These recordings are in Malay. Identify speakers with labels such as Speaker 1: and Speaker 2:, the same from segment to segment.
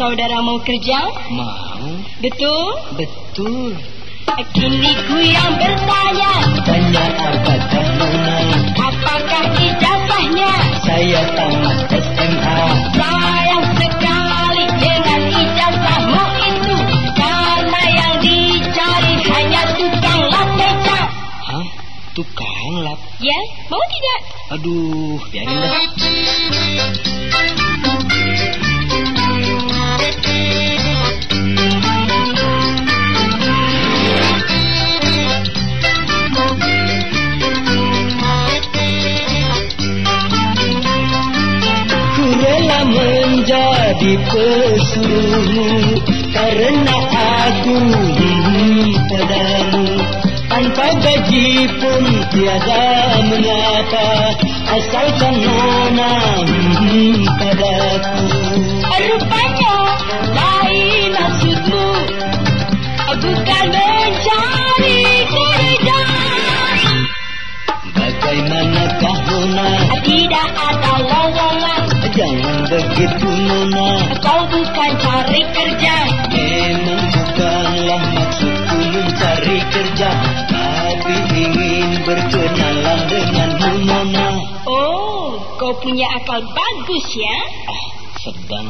Speaker 1: saudara mau kerja?
Speaker 2: Mau.
Speaker 1: Betul?
Speaker 2: Betul.
Speaker 1: Kini ku yang bertanya,
Speaker 2: Tanya apakah Nona?
Speaker 1: apakah ijazahnya?
Speaker 2: Saya tamat SMA.
Speaker 1: Sayang sekali dengan ijazahmu itu, karena yang dicari hanya tukang lap meja.
Speaker 2: Hah? Tukang lap?
Speaker 1: Ya, mau tidak?
Speaker 2: Aduh, biarin dah. Ku rela menjadi pesuruhmu karena aku padamu. Tanpa gaji pun tiada mengapa, asalkan Nona padaku.
Speaker 1: Rupanya lain maksudmu, bukan mencari kerja.
Speaker 2: Bagaimanakah Nona?
Speaker 1: Tidak ada lowongan.
Speaker 2: Jangan begitu Nona.
Speaker 1: Kau bukan cari kerja.
Speaker 2: Memang bukanlah maksudku mencari kerja, tapi ingin berkenalan denganmu Nona.
Speaker 1: Oh, kau punya akal bagus ya.
Speaker 2: Sedang.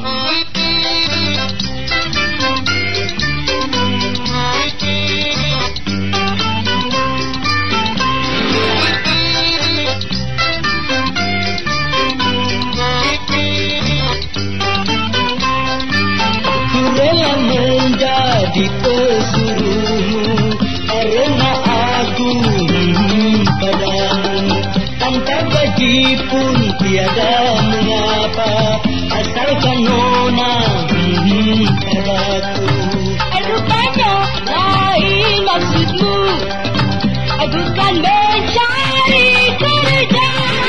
Speaker 2: Ku rela menjadi pesuruhmu karena aku padamu. Tanpa gaji pun tiada mengapa, asalkan Nona padaku.
Speaker 1: Rupanya lain maksudmu, bukan mencari kerja.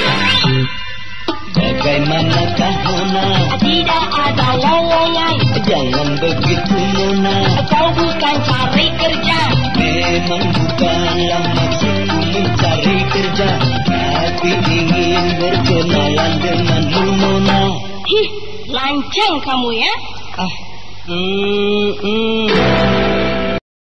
Speaker 2: Bagaimanakah Nona?
Speaker 1: Tidak ada lowongan.
Speaker 2: Jangan begitu Nona.
Speaker 1: Kau bukan cari kerja.
Speaker 2: Memang bukanlah maksudku mencari kerja, tapi ingin berkenalan denganmu Nona.
Speaker 1: Lancang kamu ya.